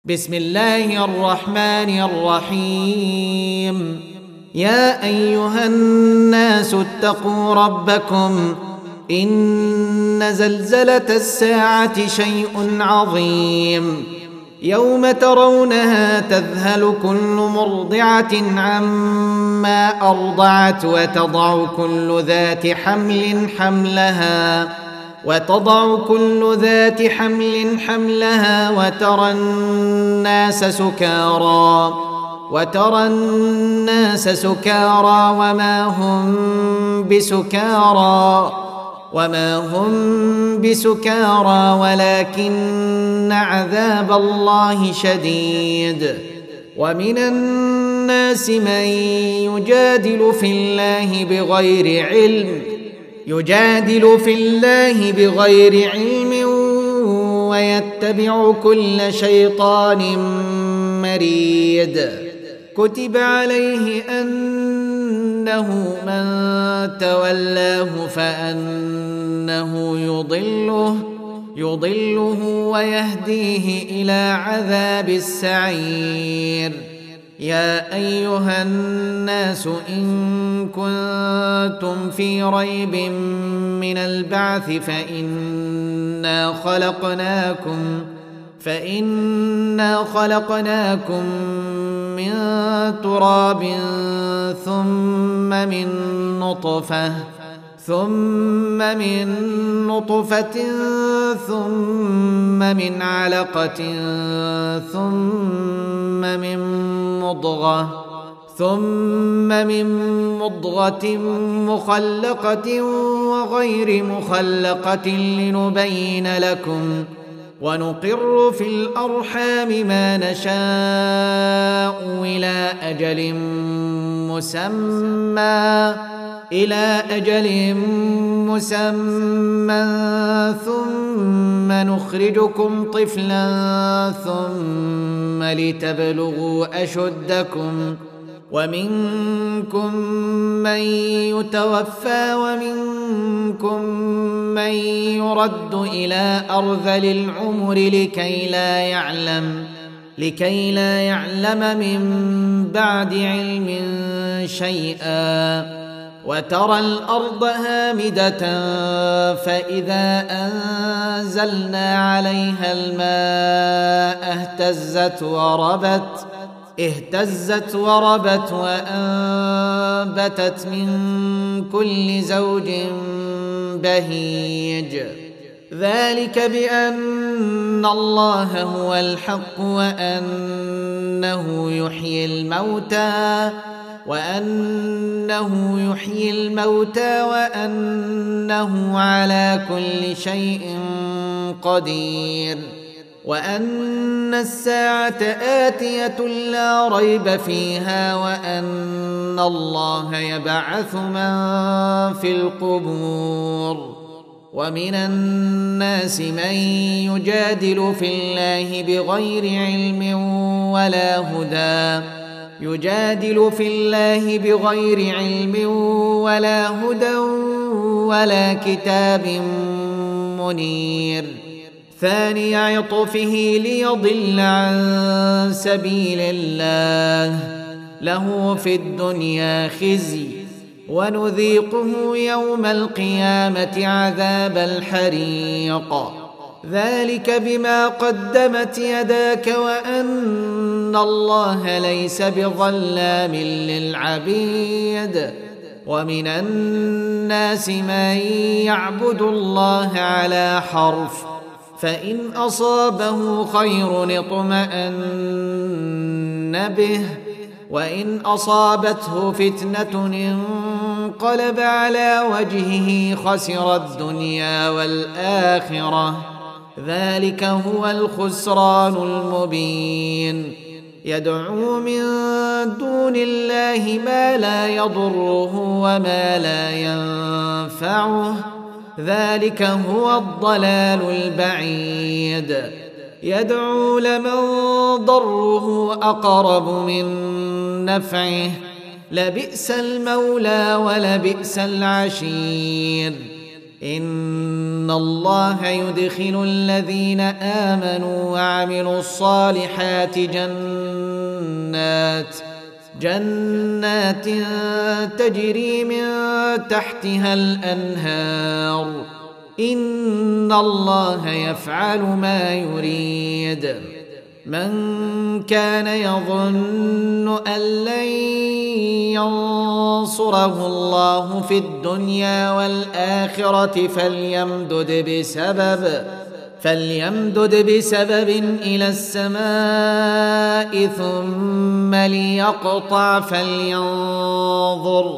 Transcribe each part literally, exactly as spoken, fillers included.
بسم الله الرحمن الرحيم. يا أيها الناس اتقوا ربكم إن زلزلة الساعة شيء عظيم، يوم ترونها تذهل كل مرضعة عما أرضعت وتضع كل ذات حمل حملها وتضع كل ذات حمل حملها وترى الناس سكارى وترى الناس سكارى وما هم بسكارى وما هم بسكارى ولكن عذاب الله شديد. ومن الناس من يجادل في الله بغير علم يجادل في الله بغير علم ويتبع كل شيطان مريد. كتب عليه أنه من تولاه فأنه يضله يضله ويهديه إلى عذاب السعير. يا أيها الناس إن كنتم في ريب من البعث فإنا خلقناكم فإنا خلقناكم من تراب ثم من نطفة ثم من نطفة ثم من علقة ثم من مضغة ثم من مضغة مخلقة وغير مخلقة لنبين لكم ونقر في الأرحام ما نشاء إلى أجل مسمى إلى أجل مسمى ثم نخرجكم طفلا ثم لتبلغوا أشدكم ومنكم من يتوفى ومنكم من يرد إلى أرذل العمر لكي لا يعلم لكي لا يعلم من بعد علم شيئا. وترى الأرض هامدة فإذا أنزلنا عليها الماء اهتزت وربت اهتزت وربت وأنبتت من كل زوج بهيج. ذلك بأن الله هو الحق وأنه يحيي الموتى وأنه يحيي الموتى وأنه على كل شيء قدير. وأن الساعة آتية لا ريب فيها وأن الله يبعث من في القبور. ومن الناس من يجادل في الله بغير علم ولا هدى يجادل في الله بغير علم ولا هدى ولا كتاب منير. ثاني عطفه ليضل عن سبيل الله له في الدنيا خزي ونذيقه يوم القيامة عذاب الحريق. ذلك بما قدمت يداك وأن الله ليس بظلام للعبيد. ومن الناس من يعبد الله على حرف فإن أصابه خير اطمأن به وإن أصابته فتنة انقلب على وجهه خسر الدنيا والآخرة. ذلك هو الخسران المبين. يدعو من دون الله ما لا يضره وما لا ينفعه. ذلك هو الضلال البعيد. يدعو لمن ضره أقرب من نفعه لبئس المولى ولبئس العشير. إن الله يدخل الذين آمنوا وعملوا الصالحات جنات جنات تجري من تحتها الأنهار إن الله يفعل ما يريد. من كان يظن أن لن ينصره الله في الدنيا والآخرة فليمدد بسبب فليمدد بسبب إلى السماء ثم ليقطع فلينظر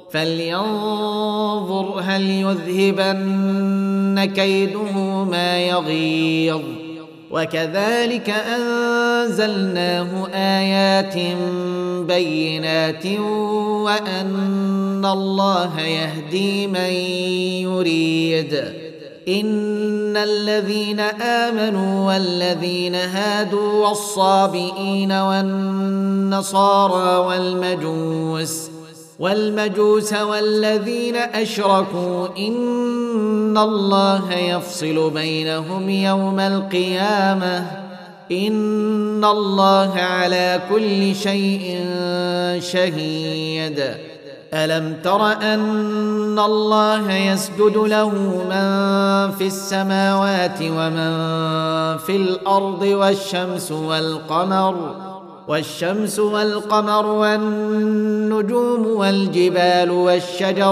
فلينظر هل يذهبن كيده ما يغيظ. وكذلك أنزلناه آيات بينات وأن الله يهدي من يريد. إن الذين آمنوا والذين هادوا والصابئين والنصارى والمجوس والمجوس والذين أشركوا إن الله يفصل بينهم يوم القيامة إن الله على كل شيء شهيد. ألم تر أن الله يسجد له من في السماوات ومن في الأرض والشمس والقمر والشمس والقمر والنجوم والجبال والشجر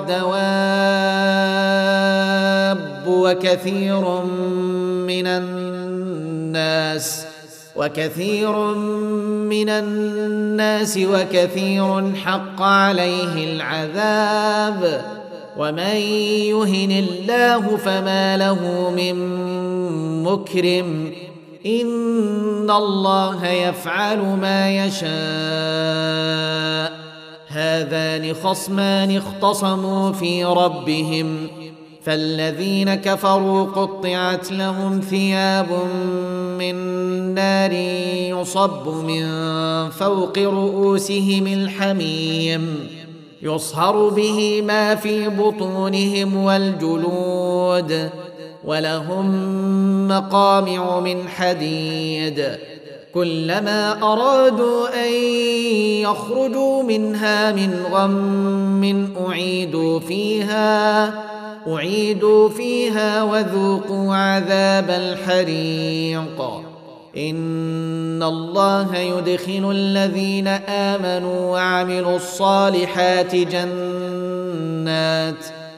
والدواب وكثير من الناس وكثير من الناس وكثير حق عليه العذاب ومن يهن الله فما له من مكرم إن الله يفعل ما يشاء. هذان خصمان اختصموا في ربهم فالذين كفروا قطعت لهم ثياب من نار يصب من فوق رؤوسهم الحميم يصهر به ما في بطونهم والجلود ولهم مقامع من حديد كلما أرادوا أن يخرجوا منها من غم أعيدوا فيها أعيدوا فيها وذوقوا عذاب الحريق. إن الله يدخل الذين آمنوا وعملوا الصالحات جنات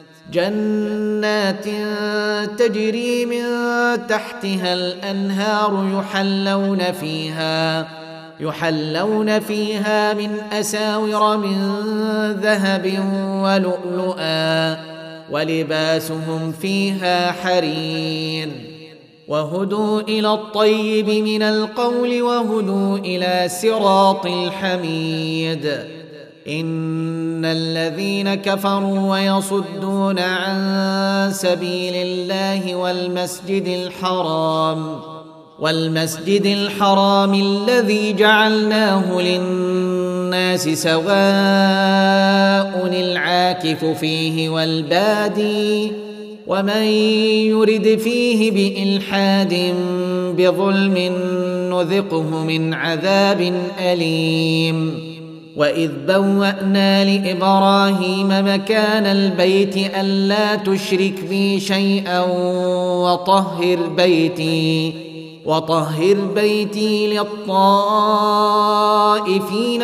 جنات تجري من تحتها الأنهار يحلون فيها يحلون فيها من أساور من ذهب ولؤلؤا ولباسهم فيها حرير وهدوا إلى الطيب من القول وهدوا إلى صراط الحميد. إن الذين كفروا ويصدون عن سبيل الله والمسجد الحرام والمسجد الحرام الذي جعلناه للناس سواء العاكف فيه والبادي ومن يرد فيه بإلحاد بظلم نذقه من عذاب أليم. وإذ بوأنا لإبراهيم مكان البيت ألا تشرك بي شيئا وطهر بيتي وطهر بيتي للطائفين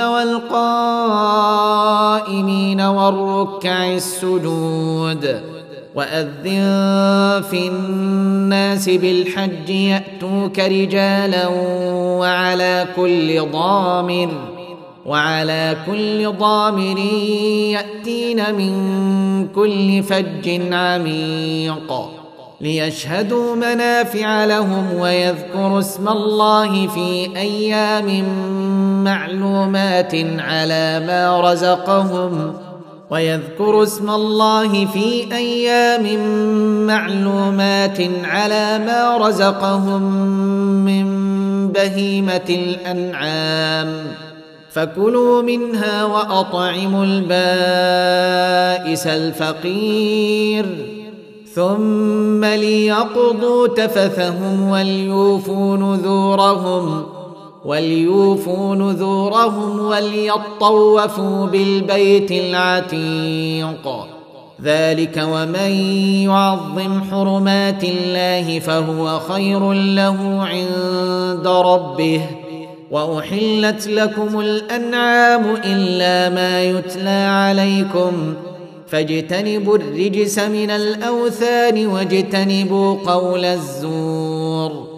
والقائمين والركع السجود. وأذن في الناس بالحج يأتوك رجالا وعلى كل ضامر وعلى كل ضامر يأتين من كل فج عميق ليشهدوا منافع لهم ويذكروا اسم الله في أيام معلومات على ما رزقهم ويذكروا اسم الله في أيام معلومات على ما رزقهم من بهيمة الأنعام فكلوا منها وأطعموا البائس الفقير ثم ليقضوا تفثهم وليوفوا نذورهم وليوفوا نذورهم وليطوفوا بالبيت العتيق. ذلك ومن يعظم حرمات الله فهو خير له عند ربه. وأحلت لكم الأنعام إلا ما يتلى عليكم فاجتنبوا الرجس من الأوثان واجتنبوا قول الزور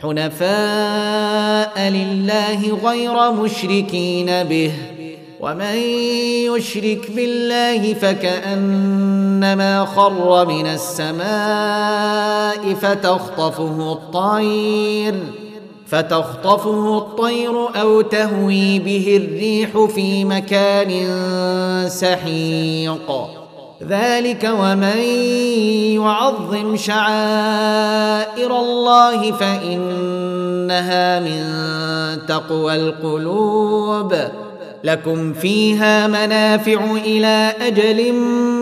حنفاء لله غير مشركين به. ومن يشرك بالله فكأنما خر من السماء فتخطفه الطير فتخطفه الطير أو تهوي به الريح في مكان سحيق. ذلك ومن يعظم شعائر الله فإنها من تقوى القلوب. لكم فيها منافع إلى أجل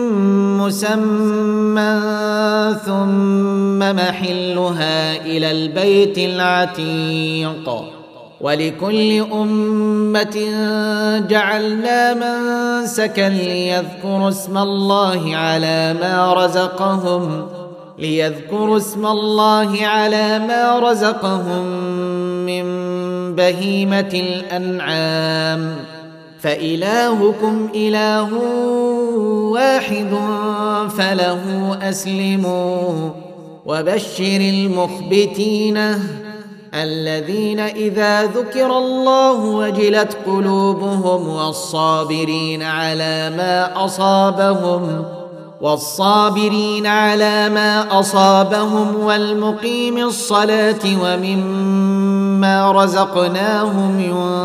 مسمى ثم محلها إلى البيت العتيق. ولكل أمة جعلنا منسكا ليذكروا اسم الله على ما رزقهم ليذكروا اسم الله على ما رزقهم من بهيمة الأنعام فإلهكم إله واحد فله أسلموا. وبشر المخبتين الذين إذا ذكر الله وجلت قلوبهم والصابرين على ما أصابهم والصابرين على ما أصابهم والمقيم الصلاة ومما رزقناهم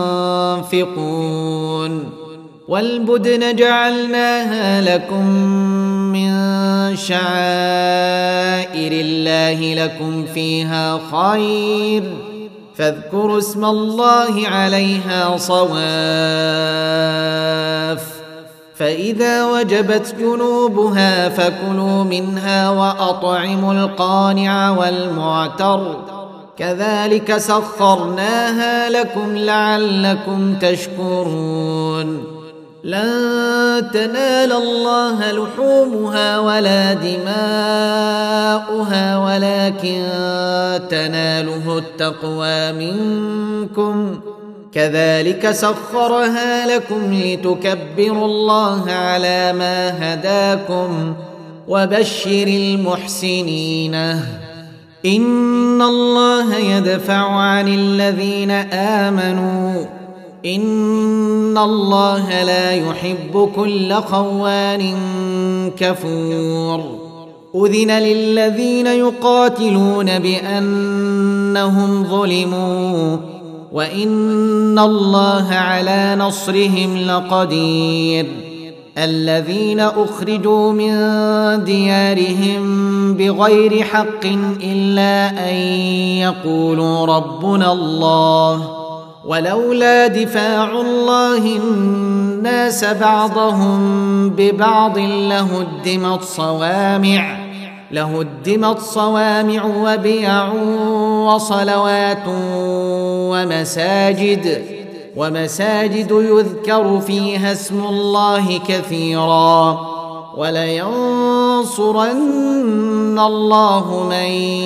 ينفقون. والبدن جعلناها لكم من شعائر الله لكم فيها خير فاذكروا اسم الله عليها صواف. فإذا وجبت جنوبها فكلوا منها وأطعموا القانع والمعتر كذلك سخرناها لكم لعلكم تشكرون. لن تنال الله لحومها ولا دماؤها ولكن تناله التقوى منكم كذلك سخرها لكم لتكبروا الله على ما هداكم وبشر المحسنين. إن الله يدفع عن الذين آمنوا إن الله لا يحب كل خوان كفور. أذن للذين يقاتلون بأنهم ظلموا وإن الله على نصرهم لقدير. الذين أخرجوا من ديارهم بغير حق إلا أن يقولوا ربنا الله ولولا دفاع الله الناس بعضهم ببعض لهدمت صوامع لهدمت صوامع وبيع وصلوات ومساجد ومساجد يذكر فيها اسم الله كثيرا ولينصرن الله من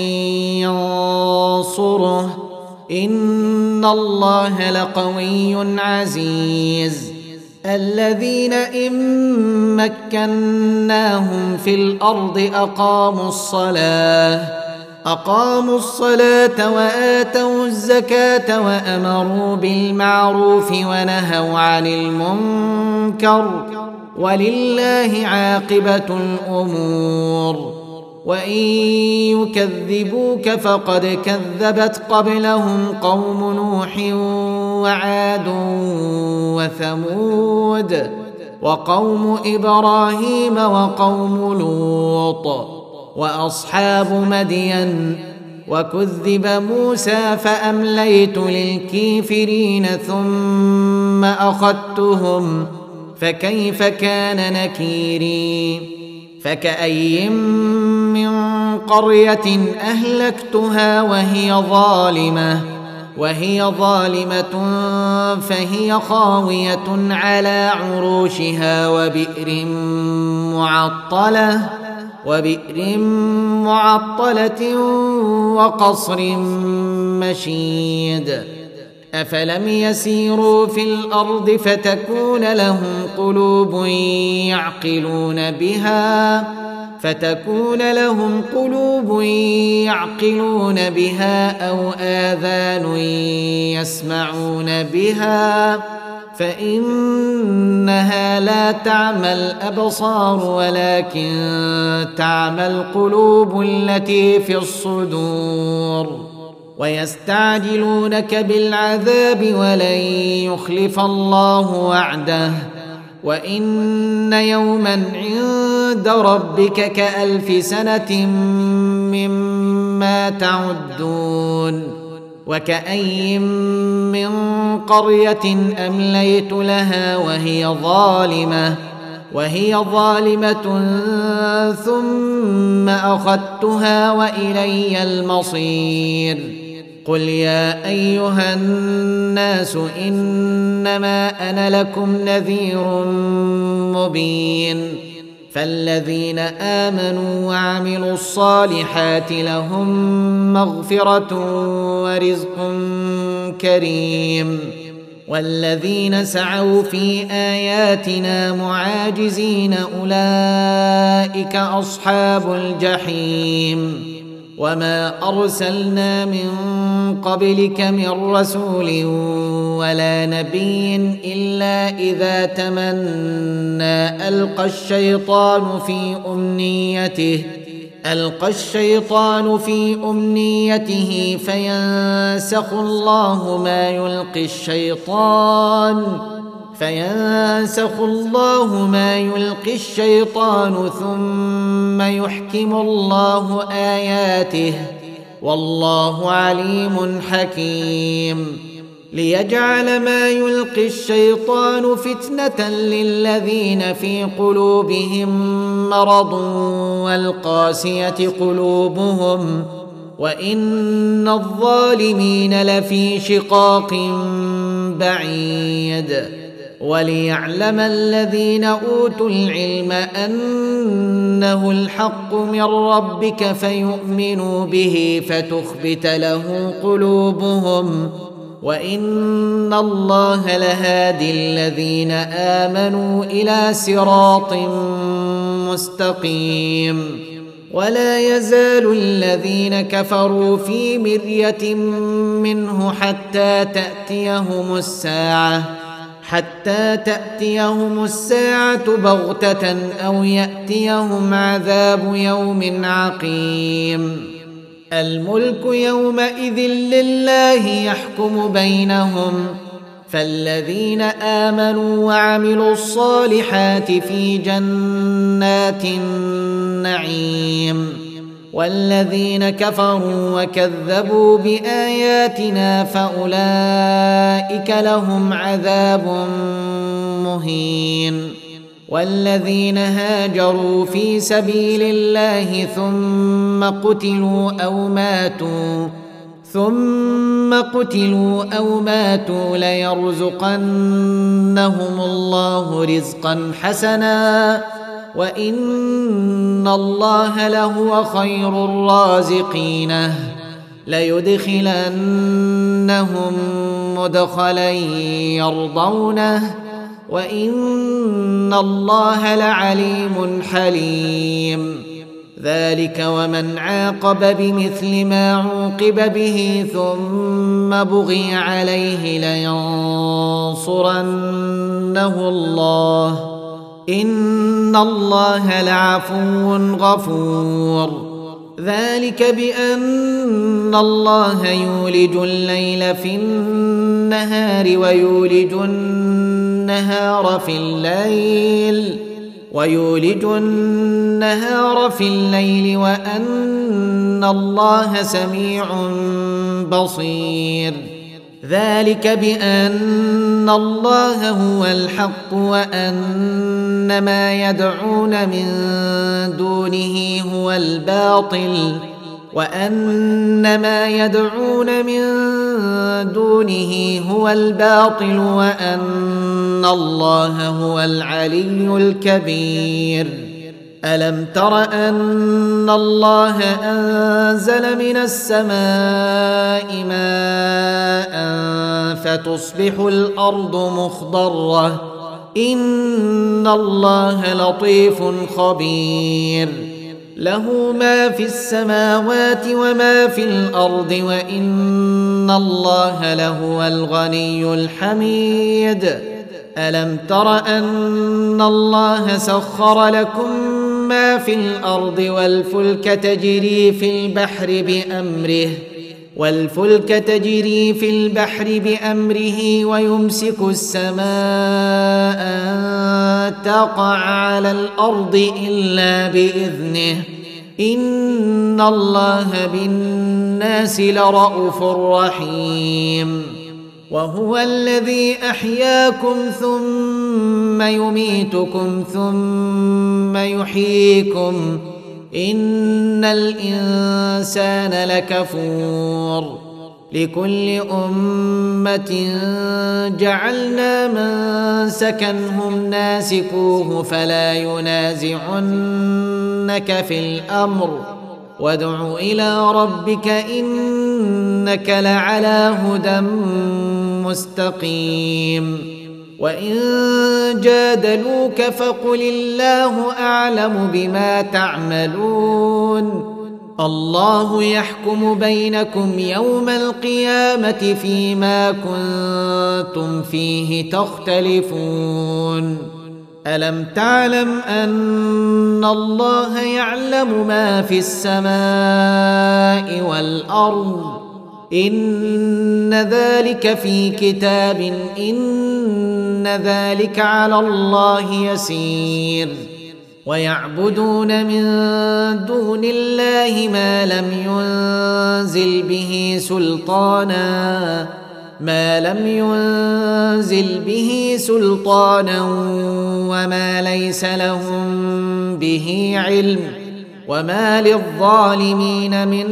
ينصره إن الله لقوي عزيز. الذين إن مكناهم في الأرض أقاموا الصلاة أقاموا الصلاة وآتوا الزكاة وأمروا بالمعروف ونهوا عن المنكر ولله عاقبة الأمور. وإن يكذبوك فقد كذبت قبلهم قوم نوح وعاد وثمود وقوم إبراهيم وقوم لوط وأصحاب مدين وكذب موسى فأمليت للكافرين ثم أخذتهم فكيف كان نكيري. فكأي من قرية أهلكتها وهي ظالمة وهي ظالمة فهي خاوية على عروشها وبئر معطلة وبئر معطلة وقصر مشيد أفلم يسيروا في الأرض فتكون لهم قلوب يعقلون بها فتكون لهم قلوب يعقلون بها أو آذان يسمعون بها فإنها لا تعمى الأبصار ولكن تعمى القلوب التي في الصدور ويستعجلونك بالعذاب ولن يخلف الله وعده وإن يوما عند ربك كألف سنة مما تعدون وكأي من قرية أمليت لها وهي ظالمة وهي ظالمة ثم أخذتها وإلي المصير قل يا أيها الناس إنما أنا لكم نذير مبين فالذين آمنوا وعملوا الصالحات لهم مغفرة ورزق كريم والذين سعوا في آياتنا معاجزين أولئك أصحاب الجحيم وما أرسلنا من قبلك من رسول ولا نبي إلا إذا تمنى ألقى الشيطان في أمنيته ألقى الشيطان في أمنيته فينسخ الله ما يلقي الشيطان فينسخ الله ما يلقي الشيطان ثم يحكم الله آياته والله عليم حكيم ليجعل ما يلقي الشيطان فتنة للذين في قلوبهم مرض والقاسية قلوبهم وإن الظالمين لفي شقاق بعيد وليعلم الذين أوتوا العلم أنه الحق من ربك فيؤمنوا به فتخبت له قلوبهم وإن الله لهادي الذين آمنوا إلى صراط مستقيم ولا يزال الذين كفروا في مرية منه حتى تأتيهم الساعة حتى تأتيهم الساعة بغتة أو يأتيهم عذاب يوم عقيم الملك يومئذ لله يحكم بينهم فالذين آمنوا وعملوا الصالحات في جنات النعيم والذين كفروا وكذبوا بآياتنا فأولئك لهم عذاب مهين والذين هاجروا في سبيل الله ثم قتلوا أو ماتوا ثم قتلوا أو ماتوا ليرزقنهم الله رزقا حسنا وإن الله لهو خير الرازقين ليدخلنهم مدخلا يرضونه وإن الله لعليم حليم ذلك ومن عاقب بمثل ما عوقب به ثم بغي عليه لينصرنه الله إن الله لعفو غفور ذلك بأن الله يولج الليل في النهار ويولج النهار في الليل ويولج النهار في الليل وأن الله سميع بصير ذلك بأن الله هو الحق وأن ما يدعون من دونه هو الباطل وأن ما يدعون من دونه هو الباطل وأن الله هو العلي الكبير. ألم تر أن الله أنزل من السماء ماء فتصبح الأرض مخضرة إن الله لطيف خبير له ما في السماوات وما في الأرض وإن الله لهو الغني الحميد. ألم تر أن الله سخر لكم ما في الأرض والفلك تجري في البحر بأمره والفلك تجري في البحر بأمره ويمسك السماء أن تقع على الأرض إلا بإذنه إن الله بالناس لرءوف رحيم. وهو الذي أحياكم ثم يميتكم ثم يحييكم إن الإنسان لكفور. لكل أمة جعلنا منسكا هم ناسكوه فلا ينازعنك في الأمر وادع إلى ربك إنك لعلى هدى مستقيم. وإن جادلوك فقل الله أعلم بما تعملون الله يحكم بينكم يوم القيامة فيما كنتم فيه تختلفون. ألم تعلم أن الله يعلم ما في السماء والأرض إن ذلك في كتاب إن ذلك على الله يسير. ويعبدون من دون الله ما لم ينزل به سلطانا ما لم ينزل به سلطانا وما ليس لهم به علم وما للظالمين من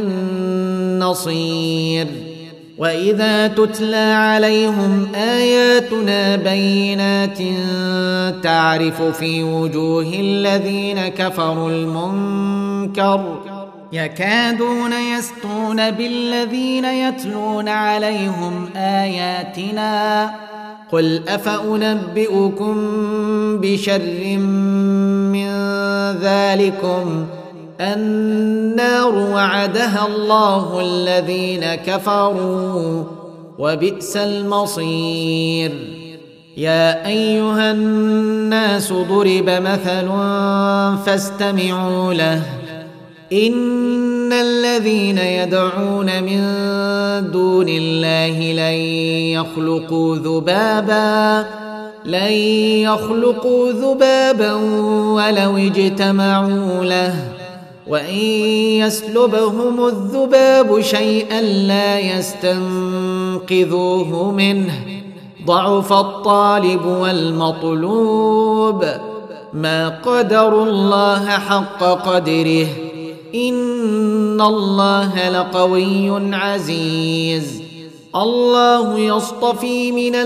نصير. وإذا تتلى عليهم آياتنا بينات تعرف في وجوه الذين كفروا المنكر يكادون يسطون بالذين يتلون عليهم آياتنا قل أفأنبئكم بشر من ذلكم النار وعدها الله الذين كفروا وبئس المصير. يا أيها الناس ضرب مثل فاستمعوا له إن الذين يدعون من دون الله لن يخلقوا ذبابا لن يخلقوا ذبابا ولو اجتمعوا له وإن يسلبهم الذباب شيئا لا يستنقذوه منه ضعف الطالب والمطلوب ما قدروا الله حق قدره إن الله لقوي عزيز. الله يصطفي من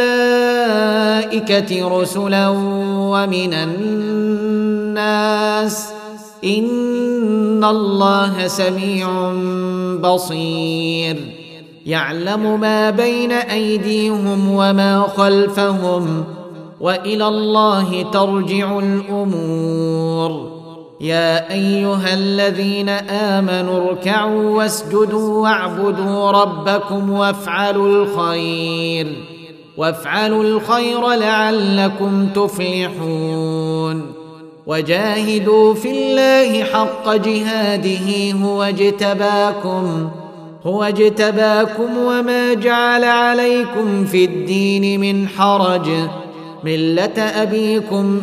الملائكة رسلا ومن الناس إن الله سميع بصير. يعلم ما بين أيديهم وما خلفهم وإلى الله ترجع الأمور. يا أيها الذين آمنوا اركعوا واسجدوا واعبدوا ربكم وافعلوا الخير وافعلوا الخير لعلكم تفلحون. وجاهدوا في الله حق جهاده هو اجتباكم هو اجتباكم وما جعل عليكم في الدين من حرج ملة أبيكم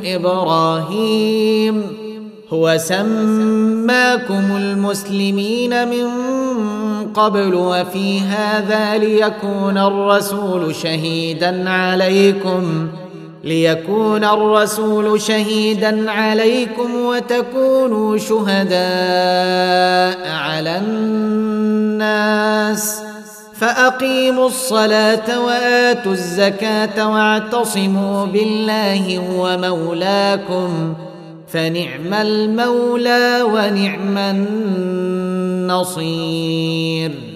إبراهيم هو سماكم المسلمين من قبل وفي هذا ليكون الرسول شهيدا عليكم ليكون الرسول شهيدا عليكم وتكونوا شهداء على الناس فأقيموا الصلاة وآتوا الزكاة واعتصموا بالله هو مولاكم فنعم المولى ونعم النصير.